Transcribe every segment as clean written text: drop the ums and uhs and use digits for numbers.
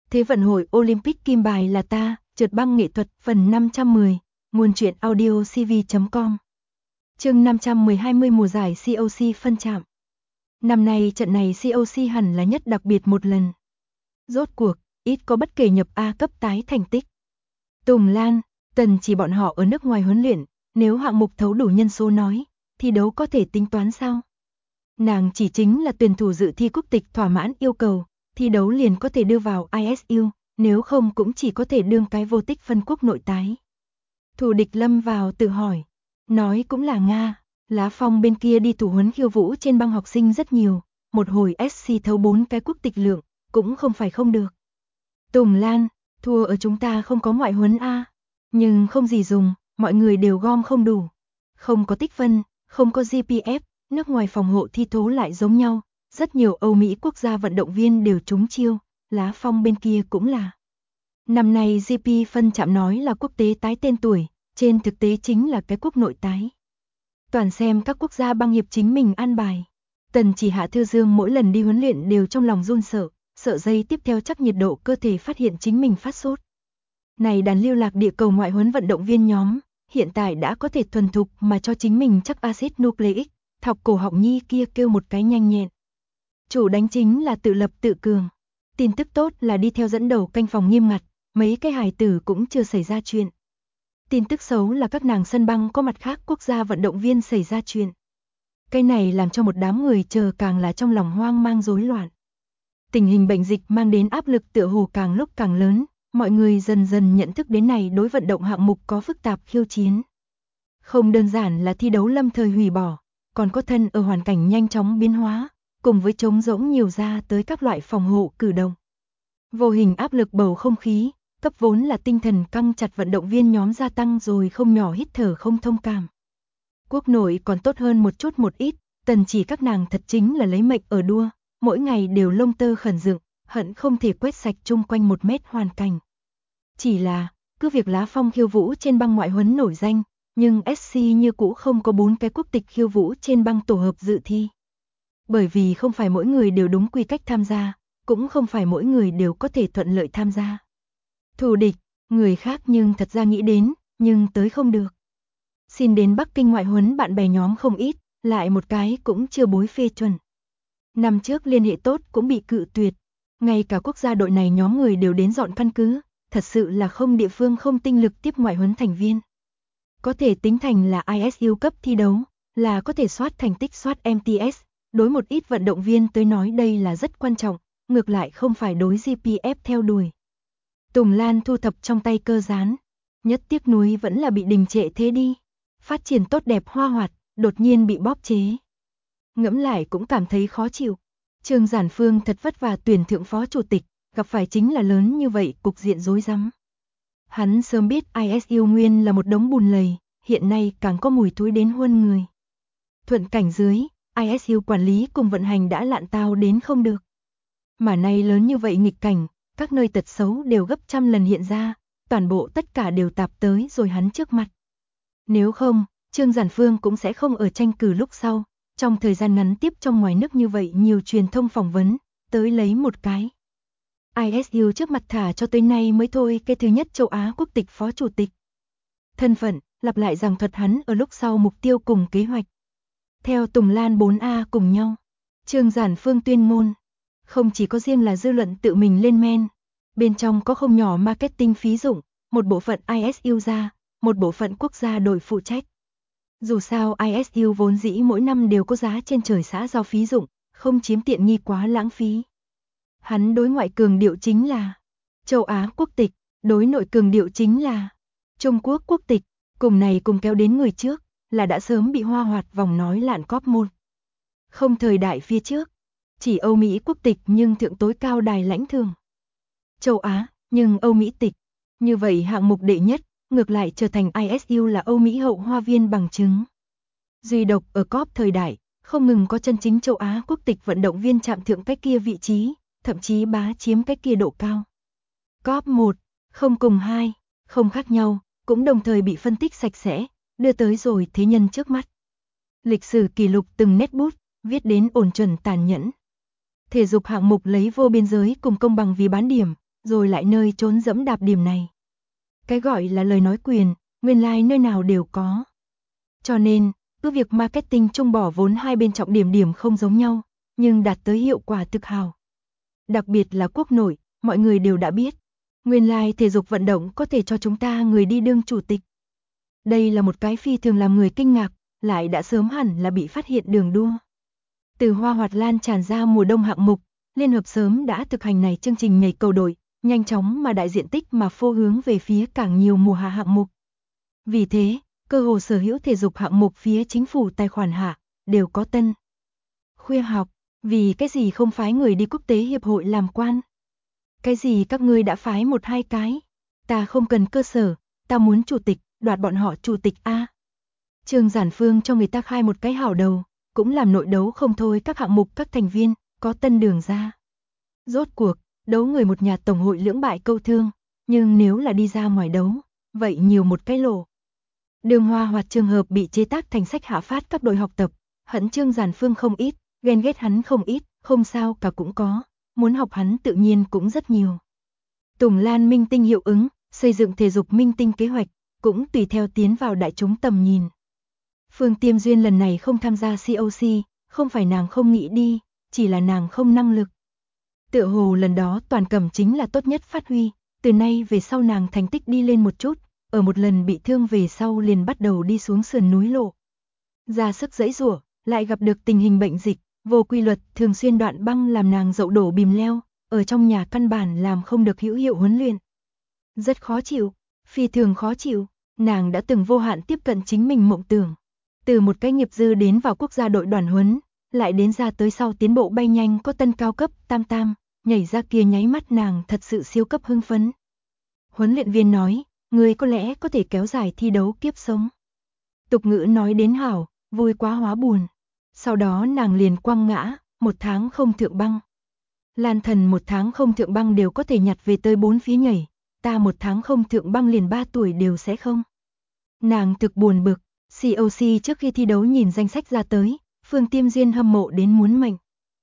Thế vận hội Olympic kim bài là ta, trượt băng nghệ thuật phần 510, nguồn truyện audio cv.com. Chương 510-20 mùa giải COC phân chạm. Năm nay trận này COC hẳn là nhất đặc biệt một lần. Rốt cuộc, ít có bất kể nhập A cấp tái thành tích. Tùng Lan, Tần chỉ bọn họ ở nước ngoài huấn luyện, nếu hạng mục thấu đủ nhân số nói, thi đấu có thể tính toán sao? Nàng chỉ chính là tuyển thủ dự thi quốc tịch thỏa mãn yêu cầu, thi đấu liền có thể đưa vào ISU, nếu không cũng chỉ có thể đương cái vô tích phân quốc nội tái. Thủ địch lâm vào tự hỏi, nói cũng là Nga, Lá Phong bên kia đi thủ huấn khiêu vũ trên băng học sinh rất nhiều, một hồi SC thấu 4 cái quốc tịch lượng, cũng không phải không được. Tùng Lan, thua ở chúng ta không có ngoại huấn A, nhưng không gì dùng, mọi người đều gom không đủ. Không có tích phân, không có GPF, nước ngoài phòng hộ thi thố lại giống nhau, rất nhiều Âu Mỹ quốc gia vận động viên đều trúng chiêu, Lá Phong bên kia cũng là. Năm nay GP phân chạm nói là quốc tế tái tên tuổi, trên thực tế chính là cái quốc nội tái. Toàn xem các quốc gia băng hiệp chính mình an bài. Tần chỉ Hạ Thư Dương mỗi lần đi huấn luyện đều trong lòng run sợ giây tiếp theo chắc nhiệt độ cơ thể phát hiện chính mình phát sốt. Này đàn lưu lạc địa cầu ngoại huấn vận động viên nhóm, hiện tại đã có thể thuần thục mà cho chính mình chắc axit nucleic, thọc cổ họng nhi kia kêu một cái nhanh nhẹn. Chủ đánh chính là tự lập tự cường. Tin tức tốt là đi theo dẫn đầu canh phòng nghiêm ngặt, mấy cái hài tử cũng chưa xảy ra chuyện. Tin tức xấu là các nàng sân băng có mặt khác quốc gia vận động viên xảy ra chuyện. Cái này làm cho một đám người chờ càng là trong lòng hoang mang rối loạn. Tình hình bệnh dịch mang đến áp lực tựa hồ càng lúc càng lớn, mọi người dần dần nhận thức đến này đối vận động hạng mục có phức tạp khiêu chiến. Không đơn giản là thi đấu lâm thời hủy bỏ, còn có thân ở hoàn cảnh nhanh chóng biến hóa, cùng với trống rỗng nhiều ra tới các loại phòng hộ cử động. Vô hình áp lực bầu không khí, cấp vốn là tinh thần căng chặt vận động viên nhóm gia tăng rồi không nhỏ hít thở không thông cảm. Quốc nội còn tốt hơn một chút một ít, Tần chỉ các nàng thật chính là lấy mệnh ở đua, mỗi ngày đều lông tơ khẩn dựng, hận không thể quét sạch chung quanh 1 mét hoàn cảnh. Chỉ là, cứ việc Lá Phong khiêu vũ trên băng ngoại huấn nổi danh, nhưng SC như cũ không có 4 cái quốc tịch khiêu vũ trên băng tổ hợp dự thi. Bởi vì không phải mỗi người đều đúng quy cách tham gia, cũng không phải mỗi người đều có thể thuận lợi tham gia. Thù địch, người khác nhưng thật ra nghĩ đến, nhưng tới không được. Xin đến Bắc Kinh ngoại huấn bạn bè nhóm không ít, lại một cái cũng chưa bối phê chuẩn. Năm trước liên hệ tốt cũng bị cự tuyệt, ngay cả quốc gia đội này nhóm người đều đến dọn căn cứ, thật sự là không địa phương không tinh lực tiếp ngoại huấn thành viên. Có thể tính thành là ISU cấp thi đấu, là có thể soát thành tích soát MTS, đối một ít vận động viên tới nói đây là rất quan trọng, ngược lại không phải đối GPF theo đuổi. Tùng Lan thu thập trong tay cơ dán, nhất tiếc nuối vẫn là bị đình trệ thế đi. Phát triển tốt đẹp hoa hoạt, đột nhiên bị bóp chế. Ngẫm lại cũng cảm thấy khó chịu. Trương Giản Phương thật vất vả tuyển thượng phó chủ tịch, gặp phải chính là lớn như vậy cục diện rối rắm. Hắn sớm biết ISU nguyên là một đống bùn lầy, hiện nay càng có mùi thối đến huân người. Thuận cảnh dưới, ISU quản lý cùng vận hành đã lạn tao đến không được. Mà nay lớn như vậy nghịch cảnh, các nơi tật xấu đều gấp trăm lần hiện ra, toàn bộ tất cả đều tạp tới rồi hắn trước mặt. Nếu không, Trương Giản Phương cũng sẽ không ở tranh cử lúc sau, trong thời gian ngắn tiếp trong ngoài nước như vậy nhiều truyền thông phỏng vấn, tới lấy một cái. ISU trước mặt thả cho tới nay mới thôi cái thứ nhất châu Á quốc tịch phó chủ tịch. Thân phận, lặp lại giảng thuật hắn ở lúc sau mục tiêu cùng kế hoạch. Theo Tùng Lan 4A cùng nhau, Trương Giản Phương tuyên ngôn, không chỉ có riêng là dư luận tự mình lên men, bên trong có không nhỏ marketing phí dụng, một bộ phận ISU ra, một bộ phận quốc gia đội phụ trách. Dù sao ISU vốn dĩ mỗi năm đều có giá trên trời xã giao phí dụng, không chiếm tiện nghi quá lãng phí. Hắn đối ngoại cường điệu chính là châu Á quốc tịch, đối nội cường điệu chính là Trung Quốc quốc tịch, cùng này cùng kéo đến người trước, là đã sớm bị hoa hoạt vòng nói lạn cóp môn. Không thời đại phía trước, chỉ Âu Mỹ quốc tịch nhưng thượng tối cao đài lãnh thường. Châu Á, nhưng Âu Mỹ tịch, như vậy hạng mục đệ nhất, ngược lại trở thành ISU là Âu Mỹ hậu hoa viên bằng chứng. Duy độc ở cóp thời đại, không ngừng có chân chính châu Á quốc tịch vận động viên chạm thượng cái kia vị trí, thậm chí bá chiếm cái kia độ cao. Cóp 1, không cùng 2, không khác nhau, cũng đồng thời bị phân tích sạch sẽ, đưa tới rồi thế nhân trước mắt. Lịch sử kỷ lục từng nét bút, viết đến ổn chuẩn tàn nhẫn. Thể dục hạng mục lấy vô biên giới cùng công bằng vì bán điểm, rồi lại nơi trốn dẫm đạp điểm này. Cái gọi là lời nói quyền, nguyên lai nơi nào đều có. Cho nên, cứ việc marketing chung bỏ vốn hai bên trọng điểm không giống nhau, nhưng đạt tới hiệu quả thực hào. Đặc biệt là quốc nội, mọi người đều đã biết. Nguyên lai thể dục vận động có thể cho chúng ta người đi đương chủ tịch. Đây là một cái phi thường làm người kinh ngạc, lại đã sớm hẳn là bị phát hiện đường đua. Từ Hoa Hoạt lan tràn ra mùa đông hạng mục, Liên hợp sớm đã thực hành này chương trình nhảy cầu đội, nhanh chóng mà đại diện tích mà phô hướng về phía càng nhiều mùa hạ hạng mục. Vì thế, cơ hồ sở hữu thể dục hạng mục phía chính phủ tài khoản hạ, đều có tân. Khuya học, vì cái gì không phái người đi quốc tế hiệp hội làm quan? Cái gì các ngươi đã phái một hai cái? Ta không cần cơ sở, ta muốn chủ tịch, đoạt bọn họ chủ tịch A. Trương Giản Phương cho người ta khai một cái hảo đầu, cũng làm nội đấu không thôi các hạng mục các thành viên, có tân đường ra. Rốt cuộc, đấu người một nhà tổng hội lưỡng bại câu thương, nhưng nếu là đi ra ngoài đấu, vậy nhiều một cái lỗ. Đường Hoa Hoạt trường hợp bị chế tác thành sách hạ phát các đội học tập, hận Trương Giản Phương không ít, ghen ghét hắn không ít, không sao cả cũng có, muốn học hắn tự nhiên cũng rất nhiều. Tùng Lan minh tinh hiệu ứng, xây dựng thể dục minh tinh kế hoạch, cũng tùy theo tiến vào đại chúng tầm nhìn. Phương Tiêm Duyên lần này không tham gia COC, không phải nàng không nghĩ đi, chỉ là nàng không năng lực. Tựa hồ lần đó Toàn Cẩm chính là tốt nhất phát huy, từ nay về sau nàng thành tích đi lên một chút, ở một lần bị thương về sau liền bắt đầu đi xuống sườn núi lộ. Ra sức giãy giụa, lại gặp được tình hình bệnh dịch, vô quy luật, thường xuyên đoạn băng làm nàng dậu đổ bìm leo, ở trong nhà căn bản làm không được hữu hiệu huấn luyện. Rất khó chịu, phi thường khó chịu, nàng đã từng vô hạn tiếp cận chính mình mộng tưởng. Từ một cái nghiệp dư đến vào quốc gia đội đoàn huấn, lại đến ra tới sau tiến bộ bay nhanh có tân cao cấp, tam, nhảy ra kia nháy mắt nàng thật sự siêu cấp hưng phấn. Huấn luyện viên nói, người có lẽ có thể kéo dài thi đấu kiếp sống. Tục ngữ nói đến hảo, vui quá hóa buồn. Sau đó nàng liền quăng ngã, 1 tháng không thượng băng. Lan Thần 1 tháng không thượng băng đều có thể nhặt về tới 4 phía nhảy, ta 1 tháng không thượng băng liền 3 tuổi đều sẽ không. Nàng thực buồn bực, COC trước khi thi đấu nhìn danh sách ra tới, Phương Tiêm Duyên hâm mộ đến muốn mệnh.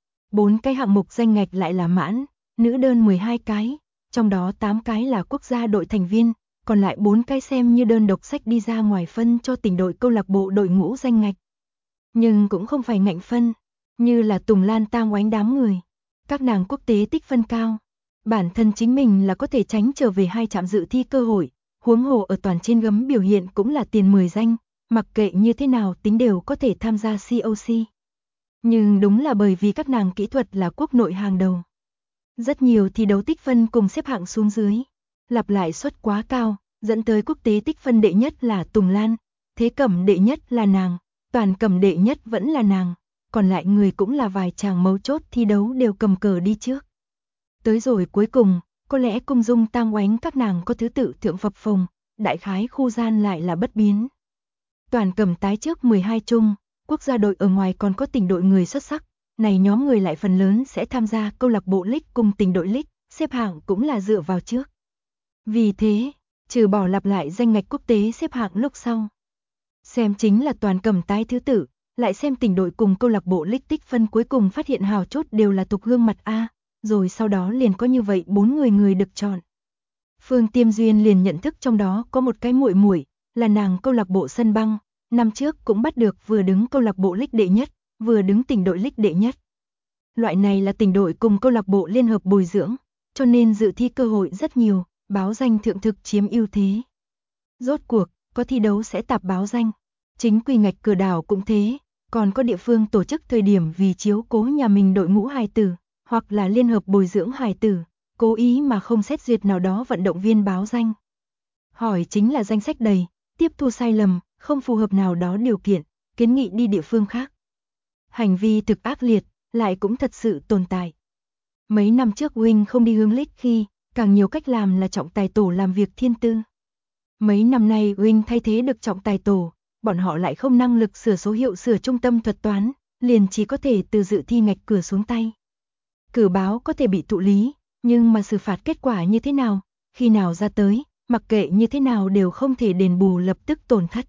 4 cái hạng mục danh ngạch lại là mãn, nữ đơn 12 cái, trong đó 8 cái là quốc gia đội thành viên, còn lại 4 cái xem như đơn độc sách đi ra ngoài phân cho tỉnh đội câu lạc bộ đội ngũ danh ngạch. Nhưng cũng không phải ngạnh phân, như là Tùng Lan Tang oánh đám người. Các nàng quốc tế tích phân cao, bản thân chính mình là có thể tránh trở về 2 trạm dự thi cơ hội, huống hồ ở toàn trên gấm biểu hiện cũng là tiền 10 danh, mặc kệ như thế nào tính đều có thể tham gia COC. Nhưng đúng là bởi vì các nàng kỹ thuật là quốc nội hàng đầu. Rất nhiều thi đấu tích phân cùng xếp hạng xuống dưới, lặp lại suất quá cao, dẫn tới quốc tế tích phân đệ nhất là Tùng Lan, thế cẩm đệ nhất là nàng, toàn cẩm đệ nhất vẫn là nàng, còn lại người cũng là vài chàng mấu chốt thi đấu đều cầm cờ đi trước. Tới rồi cuối cùng, có lẽ Cung Dung Tang oánh các nàng có thứ tự thượng phập phồng, đại khái khu gian lại là bất biến. Toàn cẩm tái trước 12 chung, quốc gia đội ở ngoài còn có tỉnh đội người xuất sắc, này nhóm người lại phần lớn sẽ tham gia câu lạc bộ League cùng tỉnh đội League, xếp hạng cũng là dựa vào trước. Vì thế, trừ bỏ lặp lại danh ngạch quốc tế xếp hạng lúc sau. Xem chính là toàn cẩm tái thứ tự, lại xem tỉnh đội cùng câu lạc bộ League tích phân cuối cùng phát hiện hào chốt đều là tục gương mặt A, rồi sau đó liền có như vậy 4 người được chọn. Phương Tiêm Duyên liền nhận thức trong đó có một cái muội muội, là nàng câu lạc bộ sân băng, năm trước cũng bắt được vừa đứng câu lạc bộ League đệ nhất, vừa đứng tỉnh đội League đệ nhất. Loại này là tỉnh đội cùng câu lạc bộ liên hợp bồi dưỡng, cho nên dự thi cơ hội rất nhiều, báo danh thượng thực chiếm ưu thế. Rốt cuộc, có thi đấu sẽ tạp báo danh. Chính quy ngạch cửa đảo cũng thế, còn có địa phương tổ chức thời điểm vì chiếu cố nhà mình đội ngũ hài tử, hoặc là liên hợp bồi dưỡng hài tử, cố ý mà không xét duyệt nào đó vận động viên báo danh. Hỏi chính là danh sách đầy, tiếp thu sai lầm, không phù hợp nào đó điều kiện, kiến nghị đi địa phương khác. Hành vi thực ác liệt, lại cũng thật sự tồn tại. Mấy năm trước Wing không đi hướng League khi, càng nhiều cách làm là trọng tài tổ làm việc thiên tư. Mấy năm nay Wing thay thế được trọng tài tổ, bọn họ lại không năng lực sửa số hiệu sửa trung tâm thuật toán, liền chỉ có thể từ dự thi ngạch cửa xuống tay. Cử báo có thể bị thụ lý, nhưng mà xử phạt kết quả như thế nào, khi nào ra tới, mặc kệ như thế nào đều không thể đền bù lập tức tổn thất.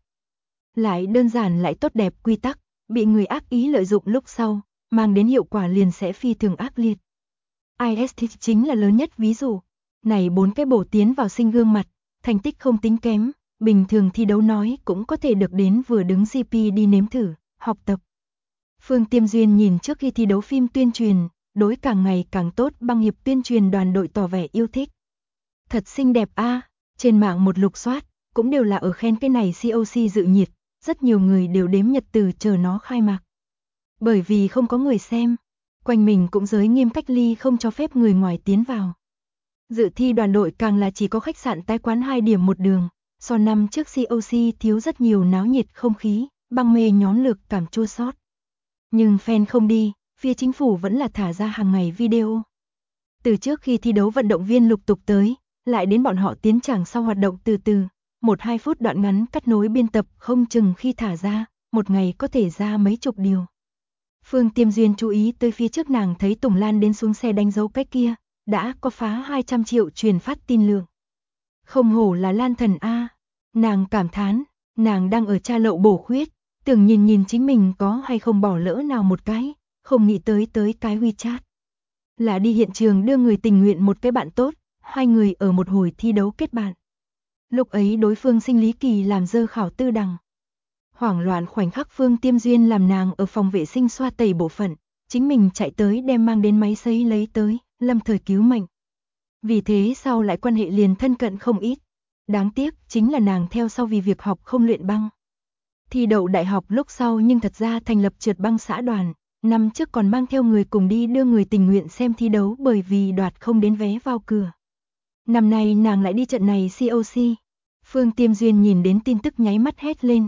Lại đơn giản lại tốt đẹp quy tắc, bị người ác ý lợi dụng lúc sau, mang đến hiệu quả liền sẽ phi thường ác liệt. IST chính là lớn nhất ví dụ. Này 4 cái bổ tiến vào sinh gương mặt, thành tích không tính kém, bình thường thi đấu nói cũng có thể được đến vừa đứng GP đi nếm thử, học tập. Phương Tiêm Duyên nhìn trước khi thi đấu phim tuyên truyền, đối càng ngày càng tốt băng hiệp tuyên truyền đoàn đội tỏ vẻ yêu thích. Thật xinh đẹp a, trên mạng một lục soát, cũng đều là ở khen cái này COC dự nhiệt, rất nhiều người đều đếm nhật từ chờ nó khai mạc. Bởi vì không có người xem, quanh mình cũng giới nghiêm cách ly không cho phép người ngoài tiến vào. Dự thi đoàn đội càng là chỉ có khách sạn tái quán 2 điểm một đường, so năm trước COC thiếu rất nhiều náo nhiệt không khí, băng mê nhóm lược cảm chua xót. Nhưng fan không đi, phía chính phủ vẫn là thả ra hàng ngày video. Từ trước khi thi đấu vận động viên lục tục tới, lại đến bọn họ tiến tràng sau hoạt động từ từ, 1-2 phút đoạn ngắn cắt nối biên tập không chừng khi thả ra, một ngày có thể ra mấy chục điều. Phương Tiêm Duyên chú ý tới phía trước nàng thấy Tùng Lan đến xuống xe đánh dấu cái kia, đã có phá 200 triệu truyền phát tin lượng. Không hổ là Lan thần A, nàng cảm thán, nàng đang ở tra lậu bổ khuyết, tưởng nhìn chính mình có hay không bỏ lỡ nào một cái, không nghĩ tới cái WeChat. Là đi hiện trường đưa người tình nguyện một cái bạn tốt, hai người ở một hồi thi đấu kết bạn. Lúc ấy đối phương sinh lý kỳ làm dơ khảo tư đằng. Hoảng loạn khoảnh khắc Phương Tiêm Duyên làm nàng ở phòng vệ sinh xoa tẩy bộ phận, chính mình chạy tới đem mang đến máy sấy lấy tới, lâm thời cứu mệnh. Vì thế sau lại quan hệ liền thân cận không ít. Đáng tiếc chính là nàng theo sau vì việc học không luyện băng. Thi đậu đại học lúc sau nhưng thật ra thành lập trượt băng xã đoàn, năm trước còn mang theo người cùng đi đưa người tình nguyện xem thi đấu bởi vì đoạt không đến vé vào cửa. Năm nay nàng lại đi trận này COC. Phương Tiêm Duyên nhìn đến tin tức nháy mắt hét lên.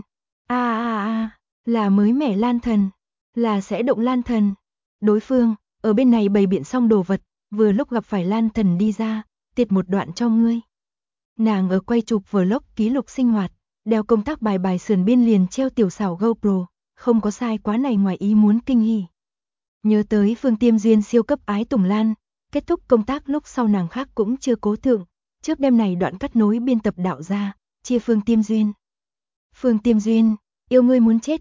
Là mới mẻ Lan thần, là sẽ động Lan thần. Đối phương, ở bên này bày biện xong đồ vật, vừa lúc gặp phải Lan thần đi ra, tiệt một đoạn cho ngươi. Nàng ở quay chụp vlog ký lục sinh hoạt, đeo công tác bài sườn biên liền treo tiểu xảo GoPro, không có sai quá này ngoài ý muốn kinh hỉ. Nhớ tới Phương Tiêm Duyên siêu cấp ái Tùng Lan, kết thúc công tác lúc sau nàng khác cũng chưa cố thượng, trước đêm này đoạn cắt nối biên tập đạo ra, chia Phương Tiêm Duyên. Phương Tiêm Duyên, yêu ngươi muốn chết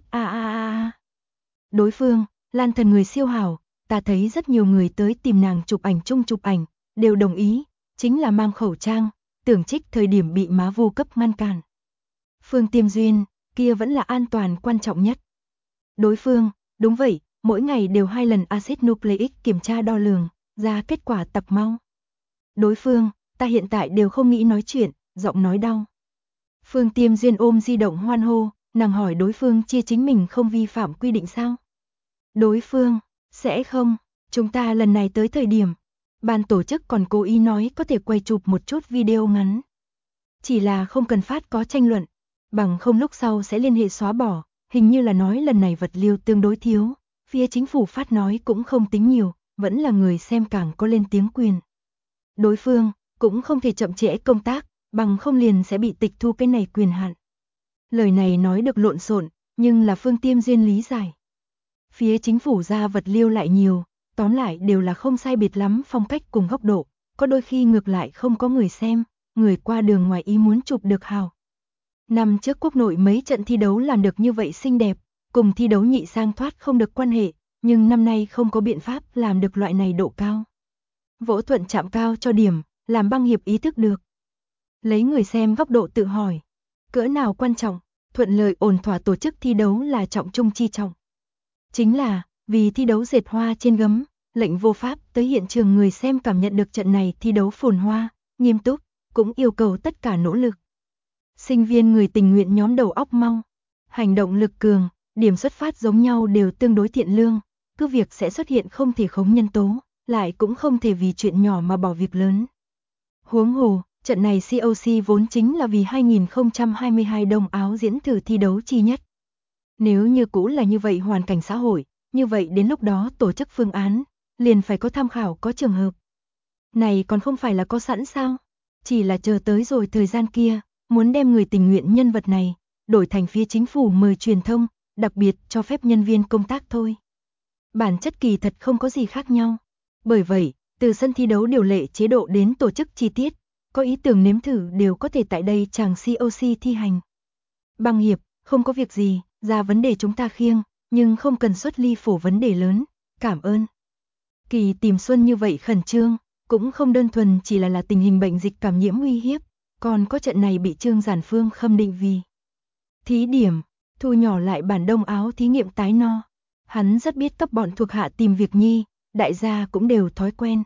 Đối phương, Lan thần người siêu hảo, ta thấy rất nhiều người tới tìm nàng chụp ảnh chung chụp ảnh, đều đồng ý, chính là mang khẩu trang, tưởng trích thời điểm bị má vô cấp ngăn cản. Phương Tiêm Duyên, kia vẫn là an toàn quan trọng nhất. Đối phương, đúng vậy, mỗi ngày đều 2 lần axit nucleic kiểm tra đo lường, ra kết quả tập mau. Đối phương, ta hiện tại đều không nghĩ nói chuyện, giọng nói đau. Phương Tiêm Duyên ôm di động hoan hô, nàng hỏi đối phương chia chính mình không vi phạm quy định sao? Đối phương, sẽ không, chúng ta lần này tới thời điểm, ban tổ chức còn cố ý nói có thể quay chụp một chút video ngắn. Chỉ là không cần phát có tranh luận, bằng không lúc sau sẽ liên hệ xóa bỏ, hình như là nói lần này vật liệu tương đối thiếu, phía chính phủ phát nói cũng không tính nhiều, vẫn là người xem càng có lên tiếng quyền. Đối phương, cũng không thể chậm trễ công tác, bằng không liền sẽ bị tịch thu cái này quyền hạn. Lời này nói được lộn xộn, nhưng là Phương Tiêm Duyên lý giải. Phía chính phủ ra vật liệu lại nhiều, tóm lại đều là không sai biệt lắm phong cách cùng góc độ, có đôi khi ngược lại không có người xem, người qua đường ngoài ý muốn chụp được hào. Năm trước quốc nội mấy trận thi đấu làm được như vậy xinh đẹp, cùng thi đấu nhị sang thoát không được quan hệ, nhưng năm nay không có biện pháp làm được loại này độ cao. Vỗ thuận chạm cao cho điểm, làm băng hiệp ý thức được. Lấy người xem góc độ tự hỏi, cỡ nào quan trọng, thuận lợi ổn thỏa tổ chức thi đấu là trọng trung chi trọng. Chính là, vì thi đấu dệt hoa trên gấm, lệnh vô pháp tới hiện trường người xem cảm nhận được trận này thi đấu phồn hoa, nghiêm túc, cũng yêu cầu tất cả nỗ lực. Sinh viên người tình nguyện nhóm đầu óc mau, hành động lực cường, điểm xuất phát giống nhau đều tương đối thiện lương, cứ việc sẽ xuất hiện không thể khống nhân tố, lại cũng không thể vì chuyện nhỏ mà bỏ việc lớn. Huống hồ, trận này COC vốn chính là vì 2022 Đông Áo diễn thử thi đấu chi nhất. Nếu như cũ là như vậy hoàn cảnh xã hội, như vậy đến lúc đó tổ chức phương án, liền phải có tham khảo có trường hợp. Này còn không phải là có sẵn sao? Chỉ là chờ tới rồi thời gian kia, muốn đem người tình nguyện nhân vật này, đổi thành phía chính phủ mời truyền thông, đặc biệt cho phép nhân viên công tác thôi. Bản chất kỳ thật không có gì khác nhau. Bởi vậy, từ sân thi đấu điều lệ chế độ đến tổ chức chi tiết, có ý tưởng nếm thử đều có thể tại đây chàng COC thi hành. Băng hiệp, không có việc gì, ra vấn đề chúng ta khiêng, nhưng không cần xuất ly phổ vấn đề lớn, cảm ơn. Kỳ tìm xuân như vậy khẩn trương, cũng không đơn thuần chỉ là tình hình bệnh dịch cảm nhiễm uy hiếp, còn có trận này bị Trương Giản Phương khâm định vì thí điểm, thu nhỏ lại bản đông áo thí nghiệm tái no. Hắn rất biết cấp bọn thuộc hạ tìm việc nhi, đại gia cũng đều thói quen.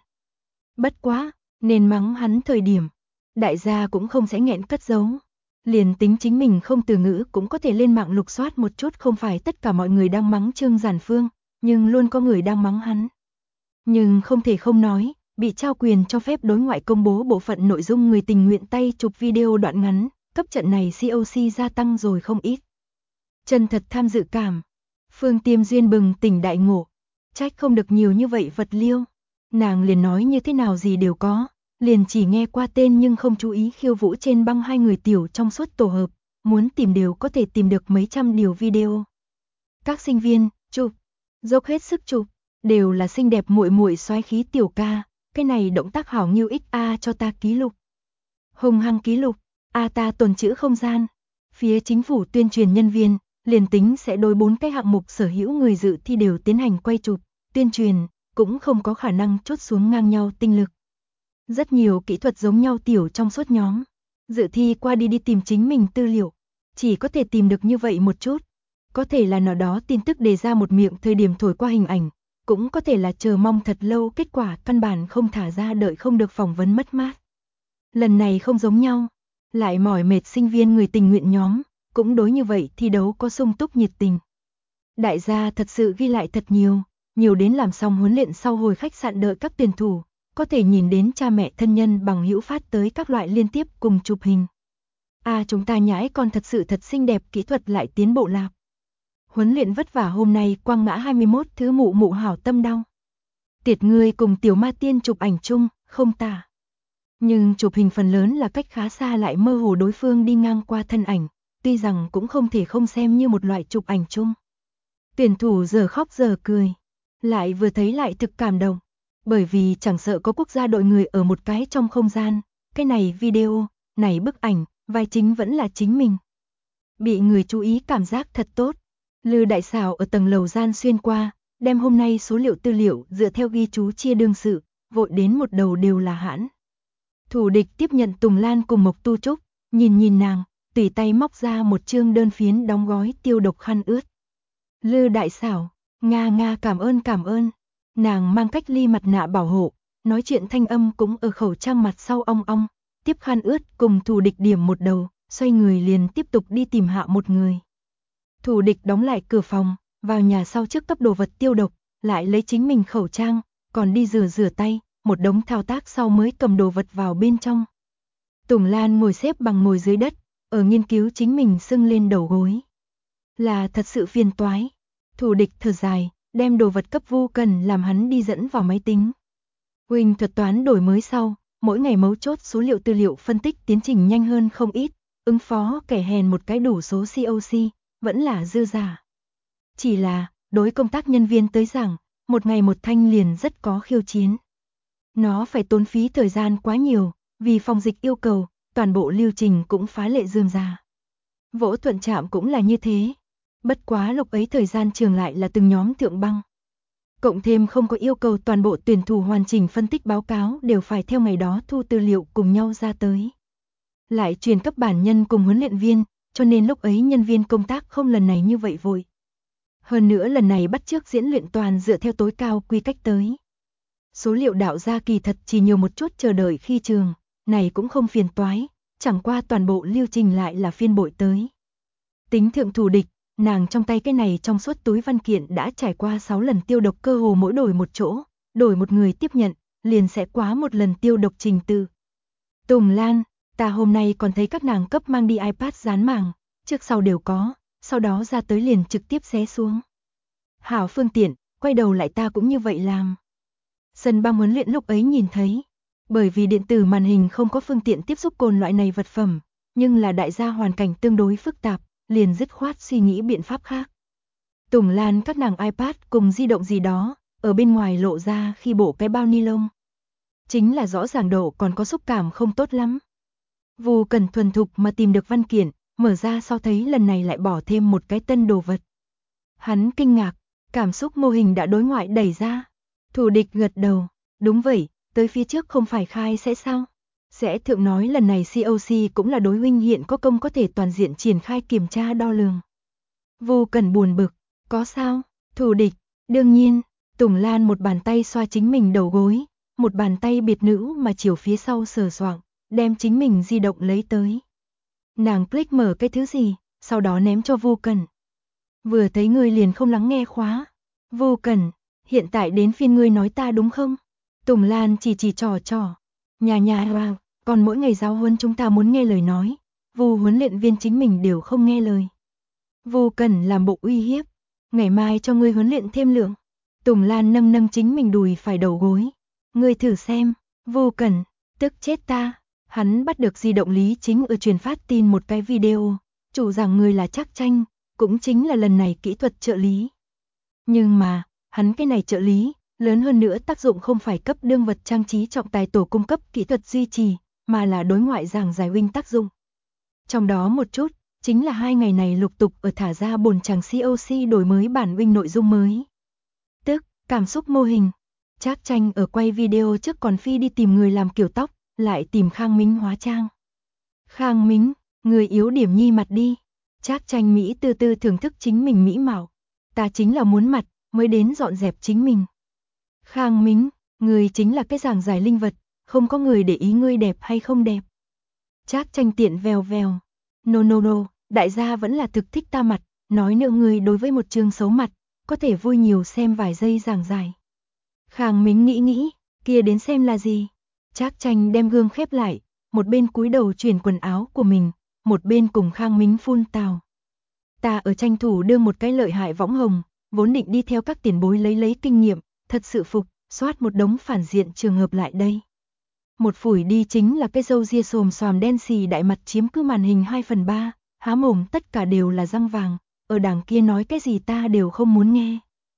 Bất quá, nên mắng hắn thời điểm, đại gia cũng không sẽ nghẹn cất giấu. Liền tính chính mình không từ ngữ cũng có thể lên mạng lục soát một chút, không phải tất cả mọi người đang mắng Trương Giản Phương, nhưng luôn có người đang mắng hắn. Nhưng không thể không nói, bị trao quyền cho phép đối ngoại công bố bộ phận nội dung người tình nguyện tay chụp video đoạn ngắn, cấp trận này COC gia tăng rồi không ít. Chân thật tham dự cảm. Phương Tiêm Duyên bừng tỉnh đại ngộ, trách không được nhiều như vậy vật liêu. Nàng liền nói như thế nào gì đều có, liền chỉ nghe qua tên nhưng không chú ý khiêu vũ trên băng hai người tiểu trong suốt tổ hợp, muốn tìm đều có thể tìm được mấy trăm điều video. Các sinh viên, chụp, dốc hết sức chụp, đều là xinh đẹp muội muội soái khí tiểu ca, cái này động tác hảo nghiêu XA cho ta ký lục. Hùng hăng ký lục, ta tồn trữ không gian. Phía chính phủ tuyên truyền nhân viên, liền tính sẽ đối 4 cái hạng mục sở hữu người dự thi đều tiến hành quay chụp, tuyên truyền, cũng không có khả năng chốt xuống ngang nhau tinh lực. Rất nhiều kỹ thuật giống nhau tiểu trong suốt nhóm, dự thi qua đi tìm chính mình tư liệu, chỉ có thể tìm được như vậy một chút. Có thể là nào đó tin tức đề ra một miệng thời điểm thổi qua hình ảnh, cũng có thể là chờ mong thật lâu kết quả căn bản không thả ra đợi không được phỏng vấn mất mát. Lần này không giống nhau, lại mỏi mệt sinh viên người tình nguyện nhóm, cũng đối như vậy thi đấu có sung túc nhiệt tình. Đại gia thật sự ghi lại thật nhiều đến làm xong huấn luyện sau hồi khách sạn đợi các tuyển thủ, có thể nhìn đến cha mẹ thân nhân bằng hữu phát tới các loại liên tiếp cùng chụp hình. Chúng ta nhãi con thật sự thật xinh đẹp, kỹ thuật lại tiến bộ lạp. Huấn luyện vất vả hôm nay quang ngã 21 thứ mụ mụ hảo tâm đau. Tiệt ngươi cùng tiểu ma tiên chụp ảnh chung, không tả. Nhưng chụp hình phần lớn là cách khá xa lại mơ hồ đối phương đi ngang qua thân ảnh, tuy rằng cũng không thể không xem như một loại chụp ảnh chung. Tuyển thủ giờ khóc giờ cười, lại vừa thấy lại thực cảm động, bởi vì chẳng sợ có quốc gia đội người ở một cái trong không gian, cái này video, này bức ảnh, vai chính vẫn là chính mình. Bị người chú ý cảm giác thật tốt. Lư đại xảo ở tầng lầu gian xuyên qua, đem hôm nay số liệu tư liệu dựa theo ghi chú chia đương sự, vội đến một đầu đều là hãn. Thủ địch tiếp nhận Tùng Lan cùng Mộc Tu Trúc, nhìn nàng, tùy tay móc ra một chương đơn phiến đóng gói tiêu độc khăn ướt. Lư đại xảo, nga cảm ơn. Nàng mang cách ly mặt nạ bảo hộ, nói chuyện thanh âm cũng ở khẩu trang mặt sau ong ong, tiếp khăn ướt cùng thủ địch điểm một đầu, xoay người liền tiếp tục đi tìm hạ một người. Thủ địch đóng lại cửa phòng, vào nhà sau trước cấp đồ vật tiêu độc, lại lấy chính mình khẩu trang, còn đi rửa tay, một đống thao tác sau mới cầm đồ vật vào bên trong. Tùng Lan ngồi xếp bằng ngồi dưới đất, ở nghiên cứu chính mình sưng lên đầu gối. Là thật sự phiền toái. Thủ địch thở dài, đem đồ vật cấp Vu Cần làm hắn đi dẫn vào máy tính. Huynh thuật toán đổi mới sau, mỗi ngày mấu chốt số liệu tư liệu phân tích tiến trình nhanh hơn không ít, ứng phó kẻ hèn một cái đủ số COC, vẫn là dư giả. Chỉ là, đối công tác nhân viên tới rằng, một ngày một thanh liền rất có khiêu chiến. Nó phải tốn phí thời gian quá nhiều, vì phòng dịch yêu cầu, toàn bộ lưu trình cũng phá lệ rườm rà. Vỗ Thuận Trạm cũng là như thế. Bất quá lúc ấy thời gian trường lại là từng nhóm thượng băng. Cộng thêm không có yêu cầu toàn bộ tuyển thủ hoàn chỉnh phân tích báo cáo đều phải theo ngày đó thu tư liệu cùng nhau ra tới. Lại truyền cấp bản nhân cùng huấn luyện viên, cho nên lúc ấy nhân viên công tác không lần này như vậy vội. Hơn nữa lần này bắt chước diễn luyện toàn dựa theo tối cao quy cách tới. Số liệu đạo ra kỳ thật chỉ nhiều một chút chờ đợi khi trường, này cũng không phiền toái, chẳng qua toàn bộ lưu trình lại là phiên bội tới. Tính thượng thủ địch, nàng trong tay cái này trong suốt túi văn kiện đã trải qua 6 lần tiêu độc, cơ hồ mỗi đổi một chỗ, đổi một người tiếp nhận, liền sẽ quá một lần tiêu độc trình tự. Tùng Lan, ta hôm nay còn thấy các nàng cấp mang đi iPad dán màng, trước sau đều có, sau đó ra tới liền trực tiếp xé xuống. Hảo phương tiện, quay đầu lại ta cũng như vậy làm. Sân băng huấn luyện lúc ấy nhìn thấy, bởi vì điện tử màn hình không có phương tiện tiếp xúc cồn loại này vật phẩm, nhưng là đại gia hoàn cảnh tương đối phức tạp, liền dứt khoát suy nghĩ biện pháp khác. Tùng Lan các nàng iPad cùng di động gì đó, ở bên ngoài lộ ra khi bổ cái bao ni lông. Chính là rõ ràng độ còn có xúc cảm không tốt lắm. Vu Cần thuần thục mà tìm được văn kiện, mở ra sau thấy lần này lại bỏ thêm một cái tân đồ vật. Hắn kinh ngạc, cảm xúc mô hình đã đối ngoại đẩy ra. Thủ địch gật đầu, đúng vậy, tới phía trước không phải khai sẽ sao? Sẽ thượng nói lần này COC cũng là đối huynh hiện có công có thể toàn diện triển khai kiểm tra đo lường. Vô Cần buồn bực, có sao? Thù địch, đương nhiên. Tùng Lan một bàn tay xoa chính mình đầu gối, một bàn tay biệt nữ mà chiều phía sau sờ soạng, đem chính mình di động lấy tới. Nàng click mở cái thứ gì, sau đó ném cho Vô Cần. Vừa thấy ngươi liền không lắng nghe khóa. Vô Cần, hiện tại đến phiên ngươi nói ta đúng không? Tùng Lan chỉ trò. Nhà, còn mỗi ngày giáo huấn chúng ta muốn nghe lời nói. Vu huấn luyện viên chính mình đều không nghe lời. Vô Cần làm bộ uy hiếp. Ngày mai cho ngươi huấn luyện thêm lượng. Tùng Lan nâng chính mình đùi phải đầu gối. Ngươi thử xem, Vô Cần, tức chết ta. Hắn bắt được di động Lý Chính ở truyền phát tin một cái video, chủ rằng người là Trác Tranh, cũng chính là lần này kỹ thuật trợ lý. Nhưng mà, hắn cái này trợ lý, lớn hơn nữa tác dụng không phải cấp đương vật trang trí trọng tài tổ cung cấp kỹ thuật duy trì, mà là đối ngoại giảng giải huynh tác dụng. Trong đó một chút, chính là 2 ngày này lục tục ở thả ra bồn chàng COC đổi mới bản huynh nội dung mới. Tức, cảm xúc mô hình. Trác Tranh ở quay video trước còn phi đi tìm người làm kiểu tóc, lại tìm Khang Mính hóa trang. Khang Mính, người yếu điểm nhi mặt đi. Trác Tranh Mỹ từ từ thưởng thức chính mình mỹ mạo. Ta chính là muốn mặt, mới đến dọn dẹp chính mình. Khang Mính, người chính là cái giảng giải linh vật, không có người để ý ngươi đẹp hay không đẹp. Trác Tranh tiện vèo. No, đại gia vẫn là thực thích ta mặt, nói nữa người đối với một trường xấu mặt, có thể vui nhiều xem vài giây giảng giải. Khang Mính nghĩ, kia đến xem là gì. Trác Tranh đem gương khép lại, một bên cúi đầu chuyển quần áo của mình, một bên cùng Khang Mính phun tào. Ta ở tranh thủ đưa một cái lợi hại võng hồng, vốn định đi theo các tiền bối lấy kinh nghiệm, thật sự phục, soát một đống phản diện trường hợp lại đây. Một phủi đi chính là cái râu ria xồm xoàm đen xì đại mặt chiếm cứ màn hình 2/3, há mồm tất cả đều là răng vàng, ở đằng kia nói cái gì ta đều không muốn nghe.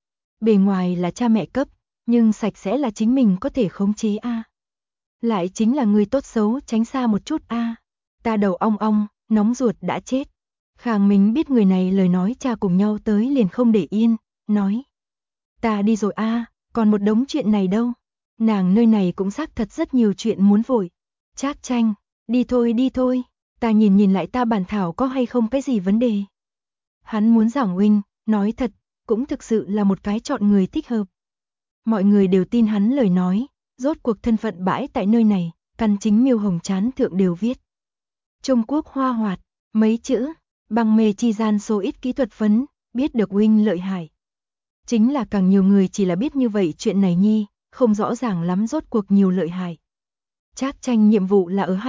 Bề ngoài là cha mẹ cấp, nhưng sạch sẽ là chính mình có thể khống chế a. Lại chính là người tốt xấu tránh xa một chút a. Ta đầu ong, nóng ruột đã chết. Khang Mính biết người này lời nói cha cùng nhau tới liền không để yên, nói. Ta đi rồi a, còn một đống chuyện này đâu. Nàng nơi này cũng xác thật rất nhiều chuyện muốn vội. Trác Tranh, đi thôi, ta nhìn lại ta bản thảo có hay không cái gì vấn đề. Hắn muốn giảng huynh, nói thật, cũng thực sự là một cái chọn người thích hợp. Mọi người đều tin hắn lời nói, rốt cuộc thân phận bãi tại nơi này, căn chính miêu hồng chán thượng đều viết. Trung Quốc hoa hoạt, mấy chữ, bằng mê chi gian số ít kỹ thuật phấn, biết được huynh lợi hại. Chính là càng nhiều người chỉ là biết như vậy chuyện này nhi, không rõ ràng lắm rốt cuộc nhiều lợi hại. Trác Tranh nhiệm vụ là ở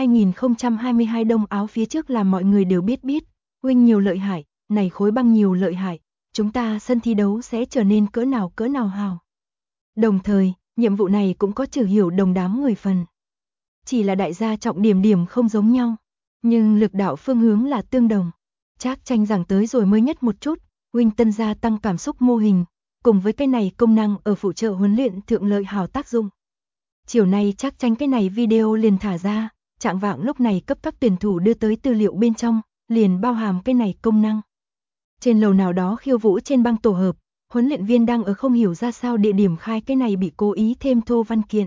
2022 Đông Áo phía trước làm mọi người đều biết, huynh nhiều lợi hại, này khối băng nhiều lợi hại, chúng ta sân thi đấu sẽ trở nên cỡ nào hào. Đồng thời, nhiệm vụ này cũng có trừ hiểu đồng đám người phần. Chỉ là đại gia trọng điểm không giống nhau, nhưng lực đạo phương hướng là tương đồng. Trác Tranh giảng tới rồi mới nhất một chút, huynh tân gia tăng cảm xúc mô hình, cùng với cái này công năng ở phụ trợ huấn luyện thượng lợi hảo tác dụng. Chiều nay Trác Tranh cái này video liền thả ra, trạng vạng lúc này cấp các tuyển thủ đưa tới tư liệu bên trong, liền bao hàm cái này công năng. Trên lầu nào đó khiêu vũ trên băng tổ hợp, huấn luyện viên đang ở không hiểu ra sao địa điểm khai cái này bị cố ý thêm thô văn kiện.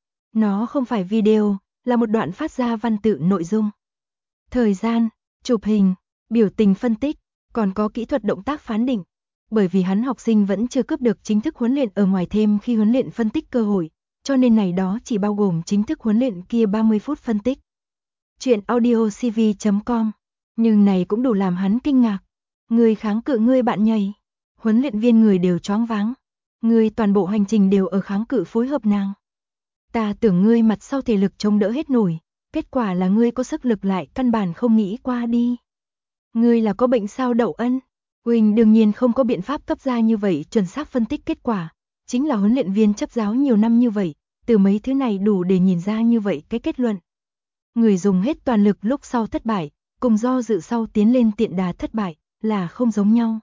Nó không phải video, là một đoạn phát ra văn tự nội dung. Thời gian, chụp hình, biểu tình phân tích, còn có kỹ thuật động tác phán định. Bởi vì hắn học sinh vẫn chưa cướp được chính thức huấn luyện ở ngoài thêm khi huấn luyện phân tích cơ hội, cho nên này đó chỉ bao gồm chính thức huấn luyện kia 30 phút phân tích. Chuyện audiocv.com, nhưng này cũng đủ làm hắn kinh ngạc. Người kháng cự ngươi bạn nhảy. Huấn luyện viên người đều choáng váng. Ngươi toàn bộ hành trình đều ở kháng cự phối hợp nàng. Ta tưởng ngươi mặt sau thể lực chống đỡ hết nổi, kết quả là ngươi có sức lực lại căn bản không nghĩ qua đi. Ngươi là có bệnh sao Đậu Ân? Huynh đương nhiên không có biện pháp cấp ra như vậy chuẩn xác phân tích kết quả, chính là huấn luyện viên chấp giáo nhiều năm như vậy, từ mấy thứ này đủ để nhìn ra như vậy cái kết luận. Người dùng hết toàn lực lúc sau thất bại, cùng do dự sau tiến lên tiện đà thất bại, là không giống nhau.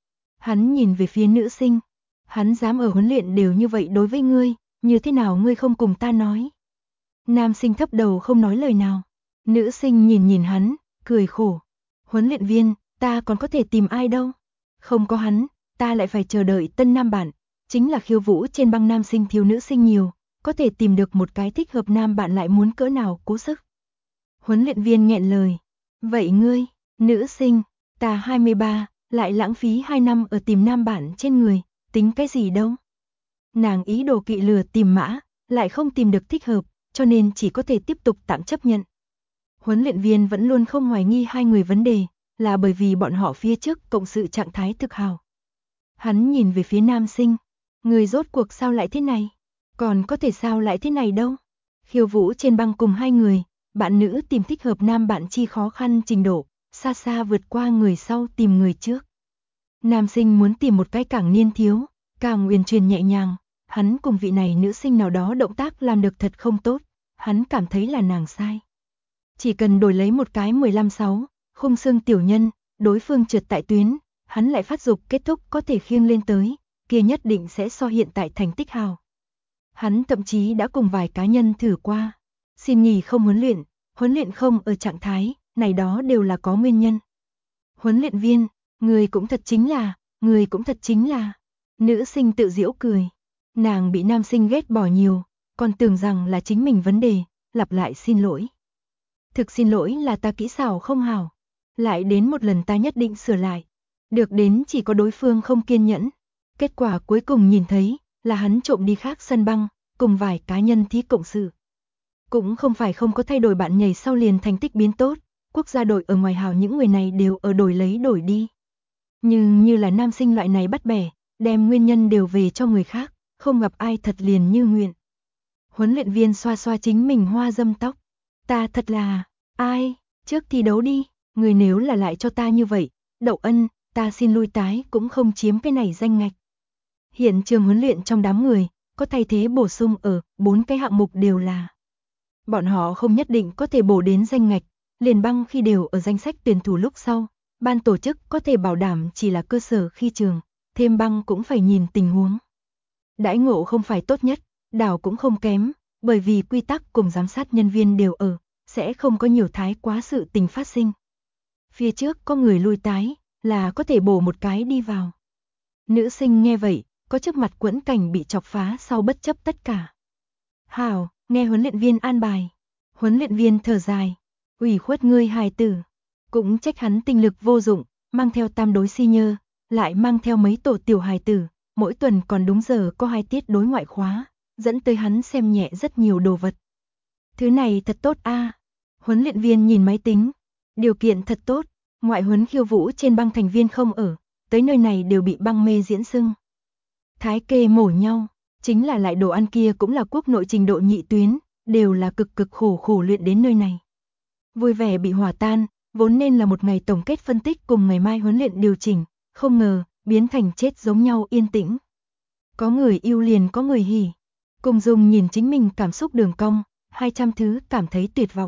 Hắn nhìn về phía nữ sinh, hắn dám ở huấn luyện đều như vậy đối với ngươi, như thế nào ngươi không cùng ta nói. Nam sinh thấp đầu không nói lời nào, nữ sinh nhìn hắn, cười khổ. Huấn luyện viên, ta còn có thể tìm ai đâu. Không có hắn, ta lại phải chờ đợi tân nam bản, chính là khiêu vũ trên băng nam sinh thiếu nữ sinh nhiều, có thể tìm được một cái thích hợp nam bạn lại muốn cỡ nào cố sức. Huấn luyện viên nghẹn lời. Vậy ngươi, nữ sinh, ta 23, lại lãng phí 2 năm ở tìm nam bạn trên người, tính cái gì đâu. Nàng ý đồ kỵ lừa tìm mã, lại không tìm được thích hợp, cho nên chỉ có thể tiếp tục tạm chấp nhận. Huấn luyện viên vẫn luôn không hoài nghi hai người vấn đề, là bởi vì bọn họ phía trước cộng sự trạng thái thực hào. Hắn nhìn về phía nam sinh, người rốt cuộc sao lại thế này? Còn có thể sao lại thế này đâu? Khiêu vũ trên băng cùng hai người, bạn nữ tìm thích hợp nam bạn chi khó khăn trình độ, xa xa vượt qua người sau tìm người trước. Nam sinh muốn tìm một cái càng niên thiếu, càng uyển chuyển nhẹ nhàng, hắn cùng vị này nữ sinh nào đó động tác làm được thật không tốt, hắn cảm thấy là nàng sai. Chỉ cần đổi lấy một cái 15-6, khung xương tiểu nhân, đối phương trượt tại tuyến, hắn lại phát dục kết thúc có thể khiêng lên tới, kia nhất định sẽ so hiện tại thành tích hào. Hắn thậm chí đã cùng vài cá nhân thử qua, xin nghỉ không huấn luyện không ở trạng thái, này đó đều là có nguyên nhân. Huấn luyện viên, người cũng thật chính là, nữ sinh tự giễu cười. Nàng bị nam sinh ghét bỏ nhiều, còn tưởng rằng là chính mình vấn đề, lặp lại xin lỗi. Thực xin lỗi là ta kỹ xảo không hảo, lại đến một lần ta nhất định sửa lại. Được đến chỉ có đối phương không kiên nhẫn. Kết quả cuối cùng nhìn thấy là hắn trộm đi khác sân băng, cùng vài cá nhân thí cộng sự. Cũng không phải không có thay đổi bạn nhảy sau liền thành tích biến tốt, quốc gia đội ở ngoài hào những người này đều ở đổi lấy đổi đi. Nhưng như là nam sinh loại này bắt bẻ, đem nguyên nhân đều về cho người khác, không gặp ai thật liền như nguyện. Huấn luyện viên xoa xoa chính mình hoa dâm tóc. Ta thật là, ai, trước thi đấu đi, người nếu là lại cho ta như vậy, Đậu Ân, ta xin lui tái cũng không chiếm cái này danh ngạch. Hiện trường huấn luyện trong đám người, có thay thế bổ sung ở 4 cái hạng mục đều là. Bọn họ không nhất định có thể bổ đến danh ngạch, liền băng khi đều ở danh sách tuyển thủ lúc sau, ban tổ chức có thể bảo đảm chỉ là cơ sở khi trường, thêm băng cũng phải nhìn tình huống. Đãi ngộ không phải tốt nhất, đảo cũng không kém, bởi vì quy tắc cùng giám sát nhân viên đều ở, sẽ không có nhiều thái quá sự tình phát sinh. Phía trước có người lui tái, là có thể bổ một cái đi vào. Nữ sinh nghe vậy, có trước mặt quẫn cảnh bị chọc phá sau bất chấp tất cả. Hảo, nghe huấn luyện viên an bài. Huấn luyện viên thở dài, ủy khuất ngươi hài tử. Cũng trách hắn tinh lực vô dụng, mang theo tam đối senior, lại mang theo mấy tổ tiểu hài tử, mỗi tuần còn đúng giờ có 2 tiết đối ngoại khóa, dẫn tới hắn xem nhẹ rất nhiều đồ vật. Thứ này thật tốt a. Huấn luyện viên nhìn máy tính, điều kiện thật tốt, ngoại huấn khiêu vũ trên băng thành viên không ở, tới nơi này đều bị băng mê diễn sưng. Thái kê mổ nhau, chính là lại đồ ăn kia cũng là quốc nội trình độ nhị tuyến, đều là cực khổ luyện đến nơi này. Vui vẻ bị hòa tan, vốn nên là một ngày tổng kết phân tích cùng ngày mai huấn luyện điều chỉnh, không ngờ, biến thành chết giống nhau yên tĩnh. Có người yêu liền có người hỉ. Cùng Dung nhìn chính mình cảm xúc đường cong, 200 thứ cảm thấy tuyệt vọng.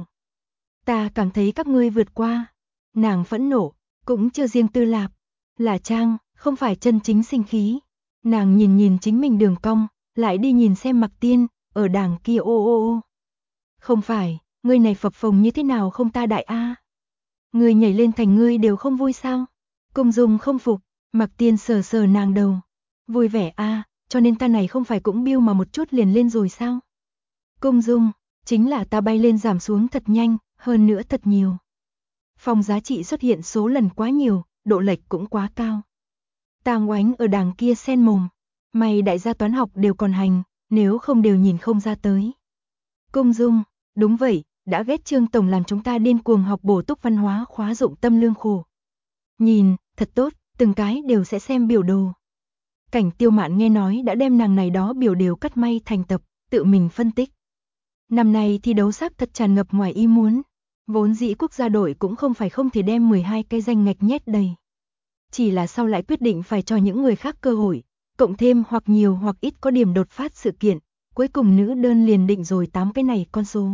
Ta cảm thấy các ngươi vượt qua. Nàng phẫn nộ, cũng chưa riêng Tư Lạp. Là Trang, không phải chân chính sinh khí. Nàng nhìn chính mình đường cong, lại đi nhìn xem Mặc Tiên, ở đàng kia ô. Không phải, ngươi này phập phồng như thế nào không ta đại a? Ngươi nhảy lên thành ngươi đều không vui sao? Cùng Dung không phục, Mặc Tiên sờ nàng đầu. Vui vẻ a, cho nên ta này không phải cũng biêu mà một chút liền lên rồi sao? Cung Dung, chính là ta bay lên giảm xuống thật nhanh, hơn nữa thật nhiều. Phòng giá trị xuất hiện số lần quá nhiều, độ lệch cũng quá cao. Tang Oánh ở đàng kia sen mồm, mày đại gia toán học đều còn hành, nếu không đều nhìn không ra tới. Cung Dung, đúng vậy, đã ghét Trương Tổng làm chúng ta điên cuồng học bổ túc văn hóa khóa dụng tâm lương khổ. Nhìn, thật tốt, từng cái đều sẽ xem biểu đồ. Cảnh Tiêu Mạn nghe nói đã đem nàng này đó biểu đều cắt may thành tập, tự mình phân tích. Năm nay thi đấu xác thật tràn ngập ngoài ý muốn, vốn dĩ quốc gia đội cũng không phải không thể đem 12 cái danh ngạch nhét đầy. Chỉ là sau lại quyết định phải cho những người khác cơ hội, cộng thêm hoặc nhiều hoặc ít có điểm đột phát sự kiện, cuối cùng nữ đơn liền định rồi 8 cái này con số.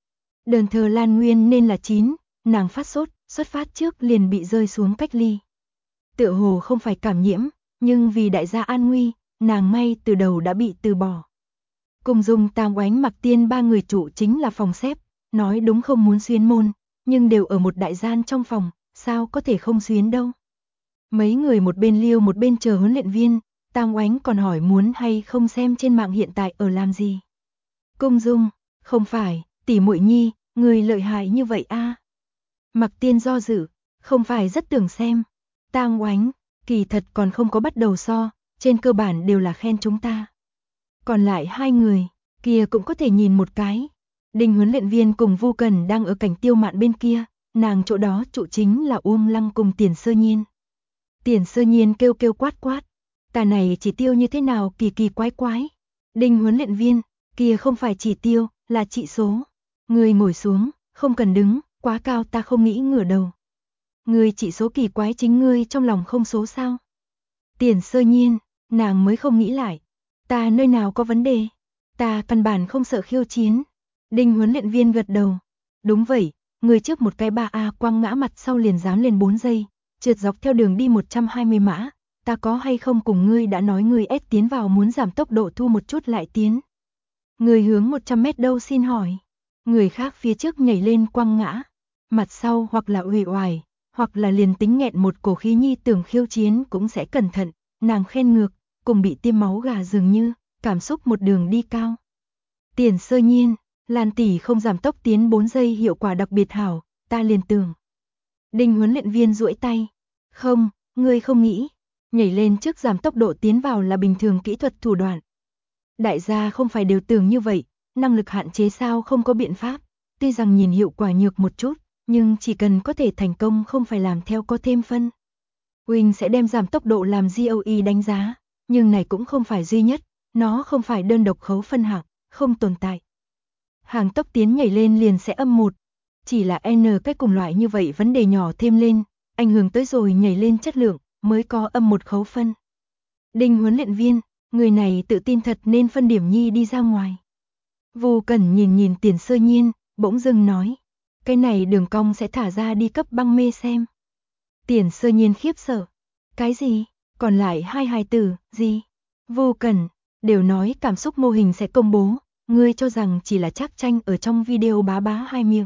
Đơn thờ Lan Nguyên nên là 9, nàng phát sốt, xuất phát trước liền bị rơi xuống cách ly. Tựa hồ không phải cảm nhiễm, nhưng vì đại gia an nguy, nàng may từ đầu đã bị từ bỏ. Cùng Dung, Tang Oánh, Mặc Tiên 3 người trụ chính là phòng xếp, nói đúng không muốn xuyến môn, nhưng đều ở một đại gian trong phòng, sao có thể không xuyến đâu. Mấy người một bên liêu một bên chờ huấn luyện viên, Tang Oánh còn hỏi muốn hay không xem trên mạng hiện tại ở làm gì. Cung Dung, không phải, tỷ muội nhi, người lợi hại như vậy a. Mặc Tiên do dự, không phải rất tưởng xem. Tang Oánh, kỳ thật còn không có bắt đầu so, trên cơ bản đều là khen chúng ta. Còn lại hai người, kia cũng có thể nhìn một cái. Đinh huấn luyện viên cùng Vu Cần đang ở cảnh Tiêu Mạn bên kia, nàng chỗ đó trụ chính là Uông Lăng cùng Tiền Sơ Nhiên. Tiền Sơ Nhiên kêu kêu quát quát, ta này chỉ tiêu như thế nào kỳ kỳ quái quái. Đinh huấn luyện viên, kia không phải chỉ tiêu, là trị số. Người ngồi xuống, không cần đứng, quá cao ta không nghĩ ngửa đầu. Người chỉ số kỳ quái chính ngươi trong lòng không số sao? Tiền Sơ Nhiên, nàng mới không nghĩ lại. Ta nơi nào có vấn đề? Ta căn bản không sợ khiêu chiến. Đinh huấn luyện viên gật đầu. Đúng vậy, người trước một cái 3A quăng ngã mặt sau liền dám lên 4 giây, trượt dọc theo đường đi 120 mã. Ta có hay không cùng ngươi đã nói ngươi ép tiến vào muốn giảm tốc độ thu một chút lại tiến. Người hướng 100 mét đâu xin hỏi. Người khác phía trước nhảy lên quăng ngã, mặt sau hoặc là uể oải, hoặc là liền tính nghẹn một cổ khí nhi tưởng khiêu chiến cũng sẽ cẩn thận, nàng khen ngược, cùng bị tiêm máu gà dường như, cảm xúc một đường đi cao. Tiền Sơ Nhiên, Lan tỷ không giảm tốc tiến 4 giây hiệu quả đặc biệt hảo, ta liền tưởng. Đinh huấn luyện viên duỗi tay, không, ngươi không nghĩ, nhảy lên trước giảm tốc độ tiến vào là bình thường kỹ thuật thủ đoạn. Đại gia không phải đều tưởng như vậy, năng lực hạn chế sao không có biện pháp, tuy rằng nhìn hiệu quả nhược một chút, nhưng chỉ cần có thể thành công không phải làm theo có thêm phân. Wing sẽ đem giảm tốc độ làm GOE đánh giá, nhưng này cũng không phải duy nhất, nó không phải đơn độc khấu phân hạng, không tồn tại. Hàng tốc tiến nhảy lên liền sẽ âm 1, chỉ là N cách cùng loại như vậy vấn đề nhỏ thêm lên, ảnh hưởng tới rồi nhảy lên chất lượng, mới có âm 1 khấu phân. Đinh huấn luyện viên, người này tự tin thật nên phân điểm nhi đi ra ngoài. Vu Cẩn nhìn Tiền Sơ Nhiên, bỗng dưng nói, cái này đường cong sẽ thả ra đi cấp băng mê xem. Tiền Sơ Nhiên khiếp sợ, cái gì, còn lại hai hài tử, gì? Vu Cẩn, đều nói cảm xúc mô hình sẽ công bố, ngươi cho rằng chỉ là Trác Tranh ở trong video bá bá hai miệng.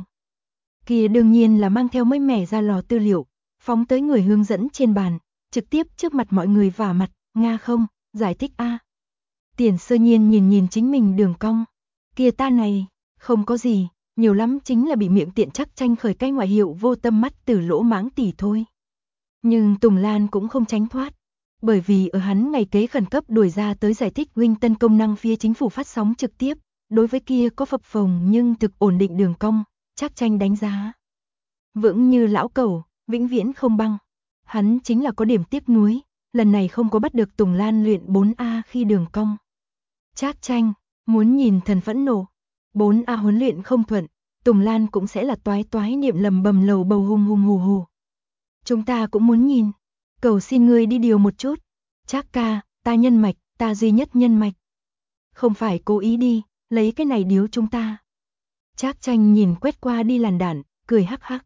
Kia đương nhiên là mang theo mới mẻ ra lò tư liệu, phóng tới người hướng dẫn trên bàn, trực tiếp trước mặt mọi người vả mặt, Nga không, giải thích a. Tiền Sơ Nhiên nhìn chính mình đường cong, kia ta này, không có gì, nhiều lắm chính là bị miệng tiện Trác Tranh khởi cái ngoại hiệu vô tâm mắt từ lỗ mãng tỉ thôi. Nhưng Tùng Lan cũng không tránh thoát, bởi vì ở hắn ngày kế khẩn cấp đuổi ra tới giải thích Wing tân công năng phía chính phủ phát sóng trực tiếp, đối với kia có phập phồng nhưng thực ổn định đường cong, Trác Tranh đánh giá vững như lão cẩu, vĩnh viễn không băng. Hắn chính là có điểm tiếc nuối, lần này không có bắt được Tùng Lan luyện 4A khi đường cong. Trác Tranh, muốn nhìn thần phẫn nộ, 4A huấn luyện không thuận, Tùng Lan cũng sẽ là toái toái niệm lầm bầm lầu bầu hùng hùng hù hù. Chúng ta cũng muốn nhìn, cầu xin ngươi đi điều một chút. Trác ca, ta nhân mạch, ta duy nhất nhân mạch. Không phải cố ý đi, lấy cái này điếu chúng ta. Trác Tranh nhìn quét qua đi làn đạn, cười hắc hắc.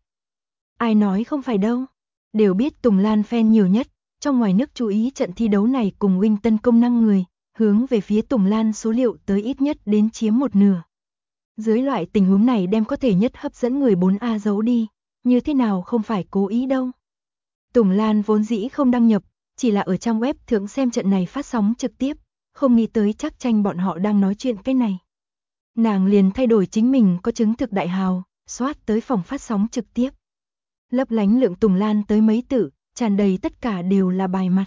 Ai nói không phải đâu, đều biết Tùng Lan fan nhiều nhất, trong ngoài nước chú ý trận thi đấu này cùng Wing tân công năng người, hướng về phía Tùng Lan số liệu tới ít nhất đến chiếm một nửa. Dưới loại tình huống này đem có thể nhất hấp dẫn người 4A giấu đi, như thế nào không phải cố ý đâu. Tùng Lan vốn dĩ không đăng nhập, chỉ là ở trang web thượng xem trận này phát sóng trực tiếp, không nghĩ tới Trác Tranh bọn họ đang nói chuyện cái này. Nàng liền thay đổi chính mình có chứng thực đại hào, xoát tới phòng phát sóng trực tiếp. Lấp lánh lượng Tùng Lan tới mấy tự, tràn đầy tất cả đều là bài mặt.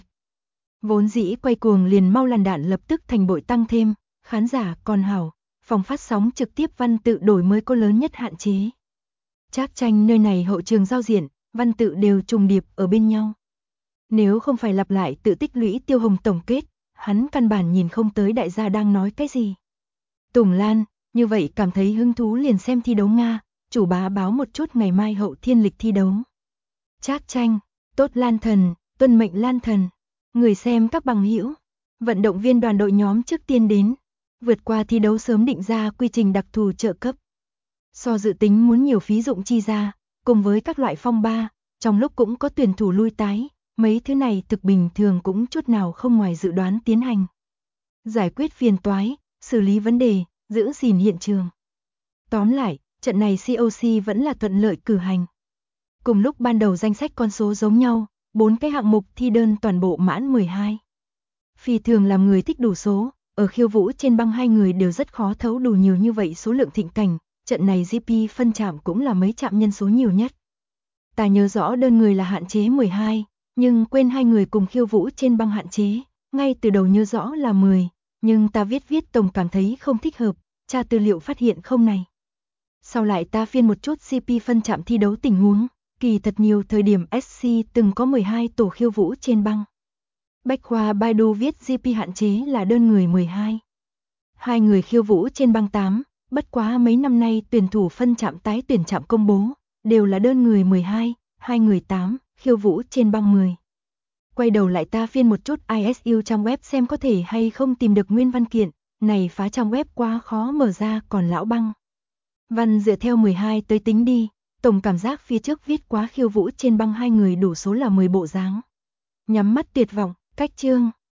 Vốn dĩ quay cuồng liền mau làn đạn lập tức thành bội tăng thêm, khán giả còn hảo, phòng phát sóng trực tiếp văn tự đổi mới có lớn nhất hạn chế. Trác Tranh nơi này hậu trường giao diện, văn tự đều trùng điệp ở bên nhau. Nếu không phải lặp lại tự tích lũy Tiêu Hồng tổng kết, hắn căn bản nhìn không tới đại gia đang nói cái gì. Tùng Lan, như vậy cảm thấy hứng thú liền xem thi đấu Nga, chủ bá báo một chút ngày mai hậu thiên lịch thi đấu. Trác Tranh, tốt Lan thần, tuân mệnh Lan thần. Người xem các bằng hữu, vận động viên đoàn đội nhóm trước tiên đến, vượt qua thi đấu sớm định ra quy trình đặc thù trợ cấp. So dự tính muốn nhiều phí dụng chi ra, cùng với các loại phong ba, trong lúc cũng có tuyển thủ lui tái, mấy thứ này thực bình thường cũng chút nào không ngoài dự đoán tiến hành. Giải quyết phiền toái, xử lý vấn đề, giữ gìn hiện trường. Tóm lại, trận này COC vẫn là thuận lợi cử hành. Cùng lúc ban đầu danh sách con số giống nhau, 4 cái hạng mục thi đơn toàn bộ mãn 12. Phi thường làm người thích đủ số, ở khiêu vũ trên băng hai người đều rất khó thấu đủ nhiều như vậy số lượng thịnh cảnh, trận này GP phân chạm cũng là mấy chạm nhân số nhiều nhất. Ta nhớ rõ đơn người là hạn chế 12, nhưng quên hai người cùng khiêu vũ trên băng hạn chế, ngay từ đầu nhớ rõ là 10, nhưng ta viết tổng cảm thấy không thích hợp, tra tư liệu phát hiện không này. Sau lại ta phiên một chút GP phân chạm thi đấu tình huống, kỳ thật nhiều thời điểm SC từng có 12 tổ khiêu vũ trên băng. Bách khoa Baidu viết GP hạn chế là đơn người 12. Hai người khiêu vũ trên băng 8, bất quá mấy năm nay tuyển thủ phân chạm tái tuyển chạm công bố, đều là đơn người 12, hai người 8, khiêu vũ trên băng 10. Quay đầu lại ta phiên một chút ISU trang web xem có thể hay không tìm được nguyên văn kiện, này phá trang web quá khó mở ra còn lão băng. Văn dựa theo 12 tới tính đi, tổng cảm giác phía trước viết quá khiêu vũ trên băng hai người đủ số là 10 bộ dáng. Nhắm mắt tuyệt vọng, cách chương.